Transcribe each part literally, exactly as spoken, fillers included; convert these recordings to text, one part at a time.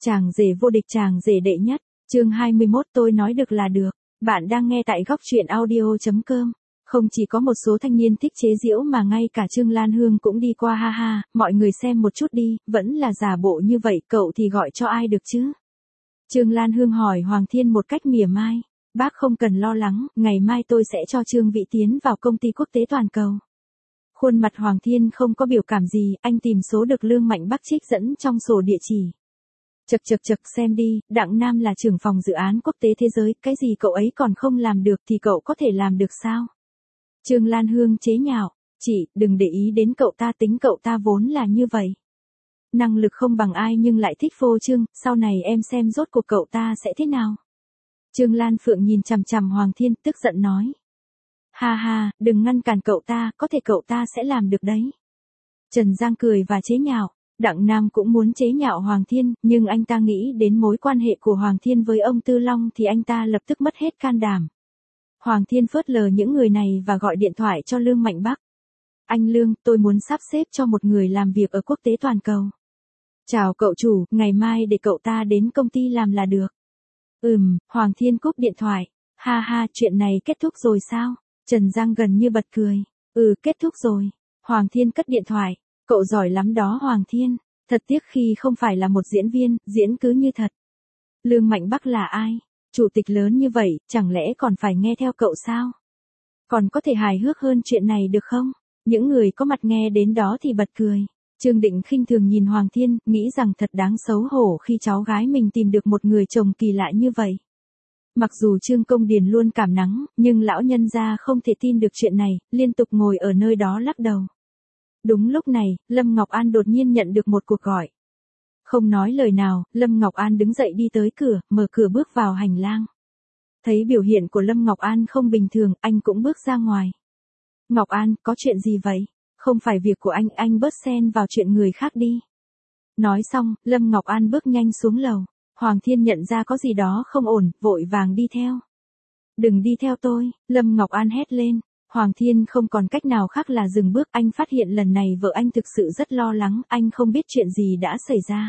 Chàng rể vô địch, chàng rể đệ nhất. Chương hai mươi mốt, tôi nói được là được. Bạn đang nghe tại góc truyện audio chấm com. Không chỉ có một số thanh niên thích chế giễu mà ngay cả Trương Lan Hương cũng đi qua, ha ha, mọi người xem một chút đi, vẫn là giả bộ như vậy, cậu thì gọi cho ai được chứ? Trương Lan Hương hỏi Hoàng Thiên một cách mỉa mai. Bác không cần lo lắng, ngày mai tôi sẽ cho Trương Vĩ tiến vào công ty quốc tế toàn cầu. Khuôn mặt Hoàng Thiên không có biểu cảm gì, anh tìm số được Lương Mạnh Bắc trích dẫn trong sổ địa chỉ. Chật chật chật, xem đi, Đặng Nam là trưởng phòng dự án quốc tế thế giới, cái gì cậu ấy còn không làm được thì cậu có thể làm được sao? Trương Lan Hương chế nhạo, chị, đừng để ý đến cậu ta, tính cậu ta vốn là như vậy. Năng lực không bằng ai nhưng lại thích phô trương, sau này em xem rốt cuộc cậu ta sẽ thế nào? Trương Lan Phượng nhìn chằm chằm Hoàng Thiên, tức giận nói. Ha ha, đừng ngăn cản cậu ta, có thể cậu ta sẽ làm được đấy. Trần Giang cười và chế nhạo. Đặng Nam cũng muốn chế nhạo Hoàng Thiên, nhưng anh ta nghĩ đến mối quan hệ của Hoàng Thiên với ông Tư Long thì anh ta lập tức mất hết can đảm. Hoàng Thiên phớt lờ những người này và gọi điện thoại cho Lương Mạnh Bắc. Anh Lương, tôi muốn sắp xếp cho một người làm việc ở quốc tế toàn cầu. Chào cậu chủ, ngày mai để cậu ta đến công ty làm là được. Ừm, Hoàng Thiên cúp điện thoại. Ha ha, chuyện này kết thúc rồi sao? Trần Giang gần như bật cười. Ừ, kết thúc rồi. Hoàng Thiên cất điện thoại. Cậu giỏi lắm đó Hoàng Thiên, thật tiếc khi không phải là một diễn viên, diễn cứ như thật. Lương Mạnh Bắc là ai? Chủ tịch lớn như vậy, chẳng lẽ còn phải nghe theo cậu sao? Còn có thể hài hước hơn chuyện này được không? Những người có mặt nghe đến đó thì bật cười. Trương Định khinh thường nhìn Hoàng Thiên, nghĩ rằng thật đáng xấu hổ khi cháu gái mình tìm được một người chồng kỳ lạ như vậy. Mặc dù Trương Công Điền luôn cảm nắng, nhưng lão nhân gia không thể tin được chuyện này, liên tục ngồi ở nơi đó lắc đầu. Đúng lúc này, Lâm Ngọc An đột nhiên nhận được một cuộc gọi. Không nói lời nào, Lâm Ngọc An đứng dậy đi tới cửa, mở cửa bước vào hành lang. Thấy biểu hiện của Lâm Ngọc An không bình thường, anh cũng bước ra ngoài. Ngọc An, có chuyện gì vậy? Không phải việc của anh, anh bớt xen vào chuyện người khác đi. Nói xong, Lâm Ngọc An bước nhanh xuống lầu. Hoàng Thiên nhận ra có gì đó không ổn, vội vàng đi theo. Đừng đi theo tôi, Lâm Ngọc An hét lên. Hoàng Thiên không còn cách nào khác là dừng bước, anh phát hiện lần này vợ anh thực sự rất lo lắng, anh không biết chuyện gì đã xảy ra.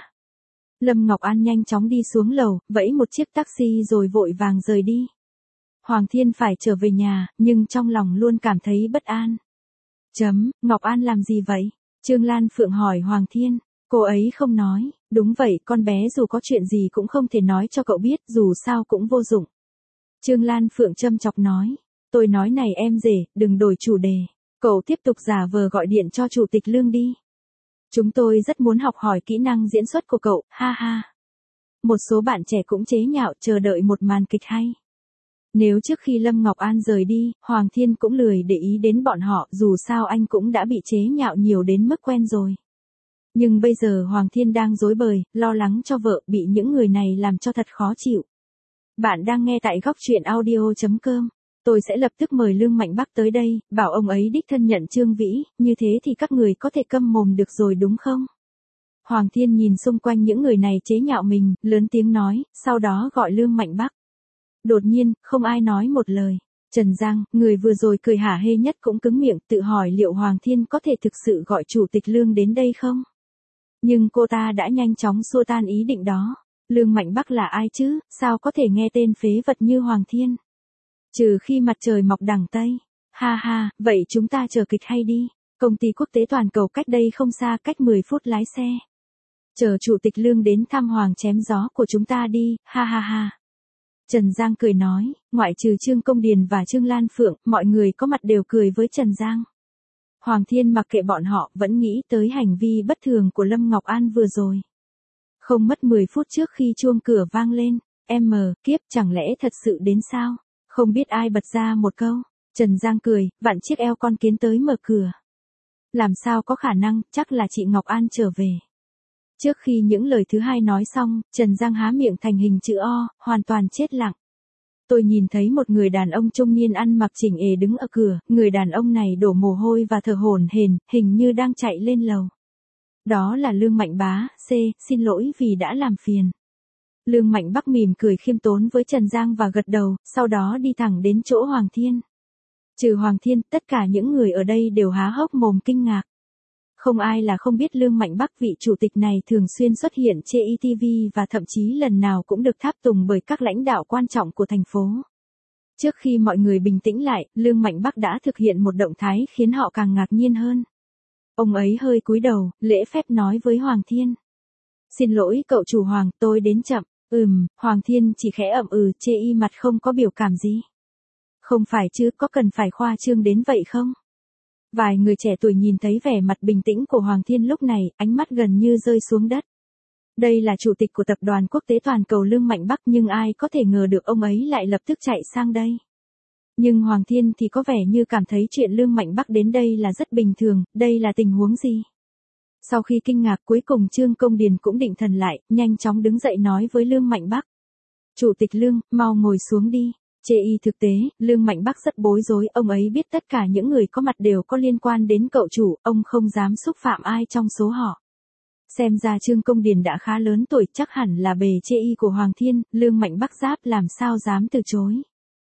Lâm Ngọc An nhanh chóng đi xuống lầu, vẫy một chiếc taxi rồi vội vàng rời đi. Hoàng Thiên phải trở về nhà, nhưng trong lòng luôn cảm thấy bất an. Chấm, Ngọc An làm gì vậy? Trương Lan Phượng hỏi Hoàng Thiên, cô ấy không nói, đúng vậy, con bé dù có chuyện gì cũng không thể nói cho cậu biết, dù sao cũng vô dụng. Trương Lan Phượng châm chọc nói. Tôi nói này em rể, đừng đổi chủ đề. Cậu tiếp tục giả vờ gọi điện cho Chủ tịch Lương đi. Chúng tôi rất muốn học hỏi kỹ năng diễn xuất của cậu, ha ha. Một số bạn trẻ cũng chế nhạo chờ đợi một màn kịch hay. Nếu trước khi Lâm Ngọc An rời đi, Hoàng Thiên cũng lười để ý đến bọn họ, dù sao anh cũng đã bị chế nhạo nhiều đến mức quen rồi. Nhưng bây giờ Hoàng Thiên đang rối bời, lo lắng cho vợ, bị những người này làm cho thật khó chịu. Bạn đang nghe tại góc truyện audio chấm com. Tôi sẽ lập tức mời Lương Mạnh Bắc tới đây, bảo ông ấy đích thân nhận Trương Vĩ, như thế thì các người có thể câm mồm được rồi đúng không? Hoàng Thiên nhìn xung quanh những người này chế nhạo mình, lớn tiếng nói, sau đó gọi Lương Mạnh Bắc. Đột nhiên, không ai nói một lời. Trần Giang, người vừa rồi cười hả hê nhất cũng cứng miệng, tự hỏi liệu Hoàng Thiên có thể thực sự gọi Chủ tịch Lương đến đây không? Nhưng cô ta đã nhanh chóng xua tan ý định đó. Lương Mạnh Bắc là ai chứ, sao có thể nghe tên phế vật như Hoàng Thiên? Trừ khi mặt trời mọc đằng Tây. Ha ha, vậy chúng ta chờ kịch hay đi. Công ty quốc tế toàn cầu cách đây không xa, cách mười phút lái xe. Chờ Chủ tịch Lương đến thăm Hoàng chém gió của chúng ta đi, ha ha ha. Trần Giang cười nói, ngoại trừ Trương Công Điền và Trương Lan Phượng, mọi người có mặt đều cười với Trần Giang. Hoàng Thiên mặc kệ bọn họ, vẫn nghĩ tới hành vi bất thường của Lâm Ngọc An vừa rồi. Không mất mười phút trước khi chuông cửa vang lên, em mờ, kiếp, chẳng lẽ thật sự đến sao? Không biết ai bật ra một câu. Trần Giang cười, vặn chiếc eo con kiến tới mở cửa. Làm sao có khả năng, chắc là chị Ngọc An trở về. Trước khi những lời thứ hai nói xong, Trần Giang há miệng thành hình chữ O, hoàn toàn chết lặng. Tôi nhìn thấy một người đàn ông trung niên ăn mặc chỉnh ề đứng ở cửa, người đàn ông này đổ mồ hôi và thở hổn hển, hình như đang chạy lên lầu. Đó là Lương Mạnh Bá, C, xin lỗi vì đã làm phiền. Lương Mạnh Bắc mỉm cười khiêm tốn với Trần Giang và gật đầu, sau đó đi thẳng đến chỗ Hoàng Thiên. Trừ Hoàng Thiên, tất cả những người ở đây đều há hốc mồm kinh ngạc. Không ai là không biết Lương Mạnh Bắc, vị chủ tịch này thường xuyên xuất hiện trên e tê vê và thậm chí lần nào cũng được tháp tùng bởi các lãnh đạo quan trọng của thành phố. Trước khi mọi người bình tĩnh lại, Lương Mạnh Bắc đã thực hiện một động thái khiến họ càng ngạc nhiên hơn. Ông ấy hơi cúi đầu, lễ phép nói với Hoàng Thiên. Xin lỗi cậu chủ Hoàng, tôi đến chậm. Ừm, Hoàng Thiên chỉ khẽ ậm ừ, chê y mặt không có biểu cảm gì. Không phải chứ, có cần phải khoa trương đến vậy không? Vài người trẻ tuổi nhìn thấy vẻ mặt bình tĩnh của Hoàng Thiên lúc này, ánh mắt gần như rơi xuống đất. Đây là chủ tịch của tập đoàn quốc tế toàn cầu Lương Mạnh Bắc, nhưng ai có thể ngờ được ông ấy lại lập tức chạy sang đây. Nhưng Hoàng Thiên thì có vẻ như cảm thấy chuyện Lương Mạnh Bắc đến đây là rất bình thường, đây là tình huống gì? Sau khi kinh ngạc, cuối cùng Trương Công Điền cũng định thần lại, nhanh chóng đứng dậy nói với Lương Mạnh Bắc. Chủ tịch Lương, mau ngồi xuống đi. Chê y thực tế, Lương Mạnh Bắc rất bối rối, ông ấy biết tất cả những người có mặt đều có liên quan đến cậu chủ, ông không dám xúc phạm ai trong số họ. Xem ra Trương Công Điền đã khá lớn tuổi, chắc hẳn là bề chê y của Hoàng Thiên, Lương Mạnh Bắc giáp làm sao dám từ chối.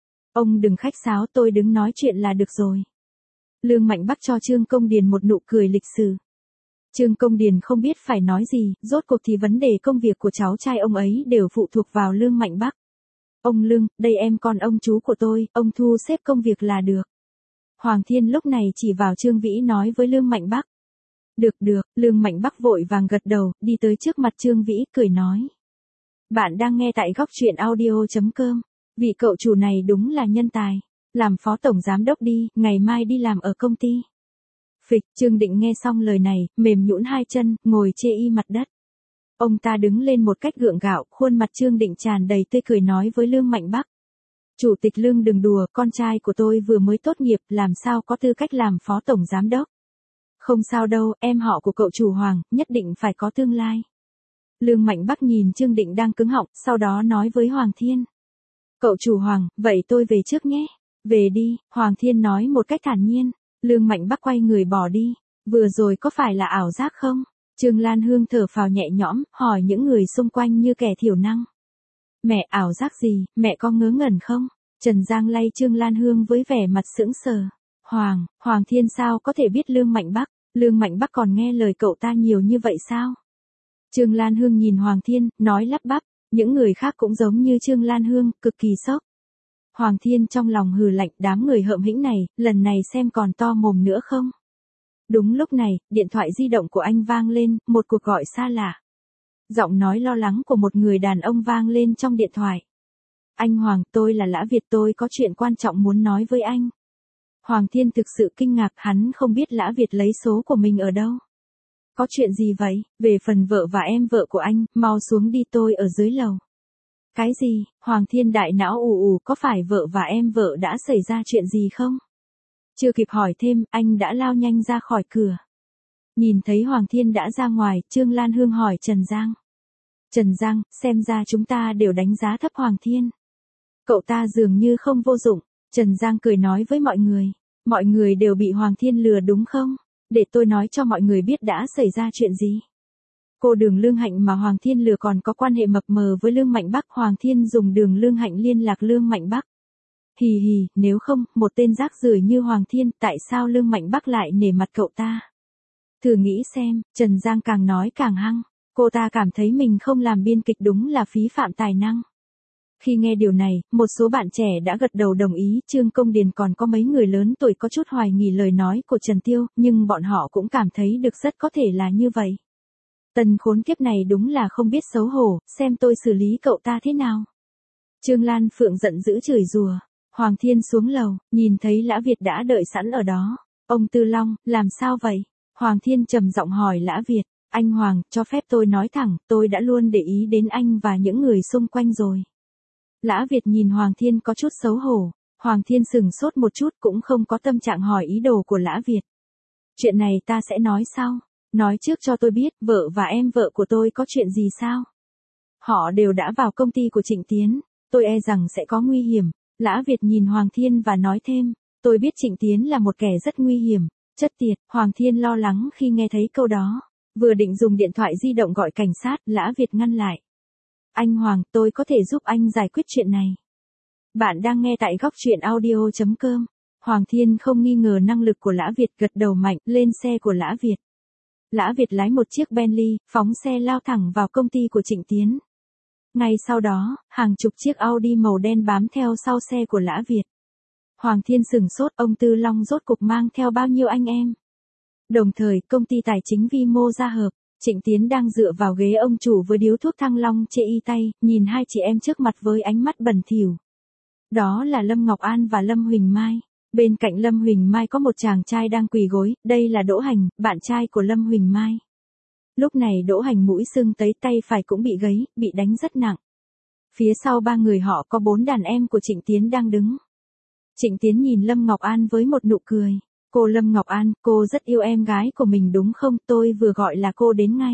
Ông đừng khách sáo, tôi đứng nói chuyện là được rồi. Lương Mạnh Bắc cho Trương Công Điền một nụ cười lịch sự. Trương Công Điền không biết phải nói gì, rốt cuộc thì vấn đề công việc của cháu trai ông ấy đều phụ thuộc vào Lương Mạnh Bắc. Ông Lương, đây em con ông chú của tôi, ông thu xếp công việc là được. Hoàng Thiên lúc này chỉ vào Trương Vĩ nói với Lương Mạnh Bắc. Được được, Lương Mạnh Bắc vội vàng gật đầu, đi tới trước mặt Trương Vĩ, cười nói. Bạn đang nghe tại góc truyện audio chấm com, vị cậu chủ này đúng là nhân tài. Làm phó tổng giám đốc đi, ngày mai đi làm ở công ty. Phịch, Trương Định nghe xong lời này, mềm nhũn hai chân, ngồi chê y mặt đất. Ông ta đứng lên một cách gượng gạo, khuôn mặt Trương Định tràn đầy tươi cười nói với Lương Mạnh Bắc. Chủ tịch Lương đừng đùa, con trai của tôi vừa mới tốt nghiệp, làm sao có tư cách làm phó tổng giám đốc. Không sao đâu, em họ của cậu chủ Hoàng, nhất định phải có tương lai. Lương Mạnh Bắc nhìn Trương Định đang cứng họng, sau đó nói với Hoàng Thiên. Cậu chủ Hoàng, vậy tôi về trước nhé. Về đi, Hoàng Thiên nói một cách thản nhiên. Lương Mạnh Bắc quay người bỏ đi. Vừa rồi có phải là ảo giác không? Trương Lan Hương thở phào nhẹ nhõm, hỏi những người xung quanh như kẻ thiểu năng. Mẹ, ảo giác gì, mẹ có ngớ ngẩn không? Trần Giang lay Trương Lan Hương với vẻ mặt sững sờ. Hoàng, Hoàng Thiên sao có thể biết Lương Mạnh Bắc? Lương Mạnh Bắc còn nghe lời cậu ta nhiều như vậy sao? Trương Lan Hương nhìn Hoàng Thiên, nói lắp bắp, những người khác cũng giống như Trương Lan Hương, cực kỳ sốc. Hoàng Thiên trong lòng hừ lạnh, đám người hợm hĩnh này, lần này xem còn to mồm nữa không? Đúng lúc này, điện thoại di động của anh vang lên, một cuộc gọi xa lạ. Giọng nói lo lắng của một người đàn ông vang lên trong điện thoại. Anh Hoàng, tôi là Lã Việt, tôi có chuyện quan trọng muốn nói với anh. Hoàng Thiên thực sự kinh ngạc, hắn không biết Lã Việt lấy số của mình ở đâu. Có chuyện gì vậy? Về phần vợ và em vợ của anh, mau xuống đi, tôi ở dưới lầu. Cái gì? Hoàng Thiên đại não ù ù, có phải vợ và em vợ đã xảy ra chuyện gì không? Chưa kịp hỏi thêm, anh đã lao nhanh ra khỏi cửa. Nhìn thấy Hoàng Thiên đã ra ngoài, Trương Lan Hương hỏi Trần Giang. Trần Giang, xem ra chúng ta đều đánh giá thấp Hoàng Thiên. Cậu ta dường như không vô dụng. Trần Giang cười nói với mọi người. Mọi người đều bị Hoàng Thiên lừa đúng không? Để tôi nói cho mọi người biết đã xảy ra chuyện gì. Cô Đường Lương Hạnh mà Hoàng Thiên lừa còn có quan hệ mập mờ với Lương Mạnh Bắc. Hoàng Thiên dùng Đường Lương Hạnh liên lạc Lương Mạnh Bắc. Hì hì, nếu không, một tên rác rưởi như Hoàng Thiên, tại sao Lương Mạnh Bắc lại nể mặt cậu ta? Thử nghĩ xem, Trần Giang càng nói càng hăng. Cô ta cảm thấy mình không làm biên kịch đúng là phí phạm tài năng. Khi nghe điều này, một số bạn trẻ đã gật đầu đồng ý, Trương Công Điền còn có mấy người lớn tuổi có chút hoài nghi lời nói của Trần Tiêu, nhưng bọn họ cũng cảm thấy được rất có thể là như vậy. Tần khốn kiếp này đúng là không biết xấu hổ, xem tôi xử lý cậu ta thế nào. Trương Lan Phượng giận dữ chửi rủa. Hoàng Thiên xuống lầu, nhìn thấy Lã Việt đã đợi sẵn ở đó. Ông Tư Long, làm sao vậy? Hoàng Thiên trầm giọng hỏi Lã Việt. Anh Hoàng, cho phép tôi nói thẳng, tôi đã luôn để ý đến anh và những người xung quanh rồi. Lã Việt nhìn Hoàng Thiên có chút xấu hổ. Hoàng Thiên sừng sốt một chút, cũng không có tâm trạng hỏi ý đồ của Lã Việt. Chuyện này ta sẽ nói sau. Nói trước cho tôi biết, vợ và em vợ của tôi có chuyện gì sao? Họ đều đã vào công ty của Trịnh Tiến. Tôi e rằng sẽ có nguy hiểm. Lã Việt nhìn Hoàng Thiên và nói thêm. Tôi biết Trịnh Tiến là một kẻ rất nguy hiểm. Chất tiệt, Hoàng Thiên lo lắng khi nghe thấy câu đó. Vừa định dùng điện thoại di động gọi cảnh sát, Lã Việt ngăn lại. Anh Hoàng, tôi có thể giúp anh giải quyết chuyện này. Bạn đang nghe tại góc truyện audio chấm com. Hoàng Thiên không nghi ngờ năng lực của Lã Việt, gật đầu mạnh, lên xe của Lã Việt. Lã Việt lái một chiếc Bentley, phóng xe lao thẳng vào công ty của Trịnh Tiến. Ngay sau đó, hàng chục chiếc Audi màu đen bám theo sau xe của Lã Việt. Hoàng Thiên sửng sốt, ông Tư Long rốt cục mang theo bao nhiêu anh em. Đồng thời, công ty tài chính vi mô ra hợp, Trịnh Tiến đang dựa vào ghế ông chủ với điếu thuốc Thăng Long chê y tay, nhìn hai chị em trước mặt với ánh mắt bẩn thỉu. Đó là Lâm Ngọc An và Lâm Huỳnh Mai. Bên cạnh Lâm Huỳnh Mai có một chàng trai đang quỳ gối, đây là Đỗ Hành, bạn trai của Lâm Huỳnh Mai. Lúc này Đỗ Hành mũi sưng tấy, tay phải cũng bị gấy, bị đánh rất nặng. Phía sau ba người họ có bốn đàn em của Trịnh Tiến đang đứng. Trịnh Tiến nhìn Lâm Ngọc An với một nụ cười. Cô Lâm Ngọc An, cô rất yêu em gái của mình đúng không? Tôi vừa gọi là cô đến ngay.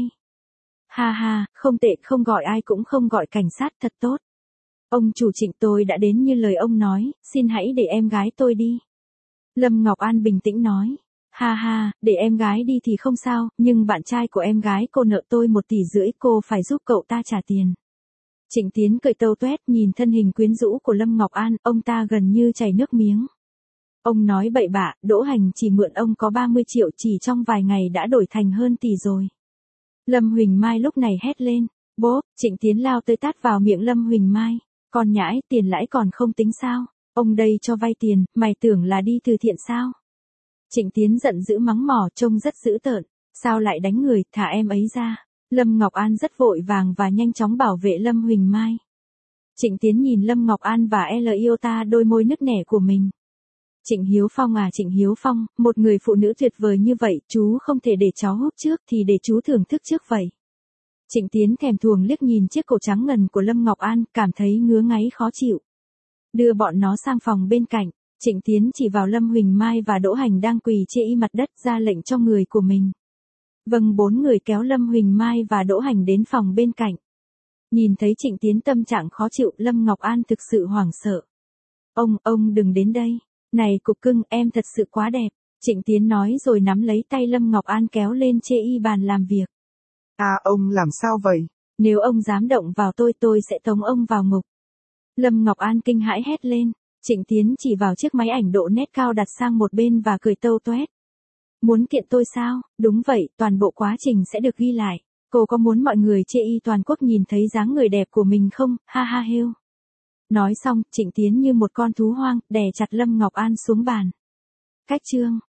Ha ha, không tệ, không gọi ai cũng không gọi cảnh sát, thật tốt. Ông chủ Trịnh, tôi đã đến như lời ông nói, xin hãy để em gái tôi đi. Lâm Ngọc An bình tĩnh nói. Ha ha, để em gái đi thì không sao, nhưng bạn trai của em gái cô nợ tôi một tỷ rưỡi, cô phải giúp cậu ta trả tiền. Trịnh Tiến cười tâu tuét nhìn thân hình quyến rũ của Lâm Ngọc An, ông ta gần như chảy nước miếng. Ông nói bậy bạ, Đỗ Hành chỉ mượn ông có ba mươi triệu, chỉ trong vài ngày đã đổi thành hơn tỷ rồi. Lâm Huỳnh Mai lúc này hét lên. Bố, Trịnh Tiến lao tới tát vào miệng Lâm Huỳnh Mai. Con nhãi, tiền lãi còn không tính sao? Ông đây cho vay tiền, mày tưởng là đi từ thiện sao? Trịnh Tiến giận dữ mắng mỏ, trông rất dữ tợn. Sao lại đánh người, thả em ấy ra. Lâm Ngọc An rất vội vàng và nhanh chóng bảo vệ Lâm Huỳnh Mai. Trịnh Tiến nhìn Lâm Ngọc An và L Iota đôi môi nứt nẻ của mình. Trịnh Hiếu Phong à, Trịnh Hiếu Phong, một người phụ nữ tuyệt vời như vậy, chú không thể để cháu húp trước thì để chú thưởng thức trước vậy. Trịnh Tiến thèm thuồng liếc nhìn chiếc cổ trắng ngần của Lâm Ngọc An, cảm thấy ngứa ngáy khó chịu. Đưa bọn nó sang phòng bên cạnh, Trịnh Tiến chỉ vào Lâm Huỳnh Mai và Đỗ Hành đang quỳ chê y mặt đất, ra lệnh cho người của mình. Vâng, bốn người kéo Lâm Huỳnh Mai và Đỗ Hành đến phòng bên cạnh. Nhìn thấy Trịnh Tiến tâm trạng khó chịu, Lâm Ngọc An thực sự hoảng sợ. Ông, ông đừng đến đây. Này cục cưng, em thật sự quá đẹp. Trịnh Tiến nói rồi nắm lấy tay Lâm Ngọc An kéo lên chê y bàn làm việc. À, ông làm sao vậy? Nếu ông dám động vào tôi, tôi sẽ tống ông vào ngục. Lâm Ngọc An kinh hãi hét lên. Trịnh Tiến chỉ vào chiếc máy ảnh độ nét cao đặt sang một bên và cười tâu toét. Muốn kiện tôi sao? Đúng vậy, toàn bộ quá trình sẽ được ghi lại. Cô có muốn mọi người chê y toàn quốc nhìn thấy dáng người đẹp của mình không? Ha ha hêu. Nói xong, Trịnh Tiến như một con thú hoang, đè chặt Lâm Ngọc An xuống bàn. Cách chương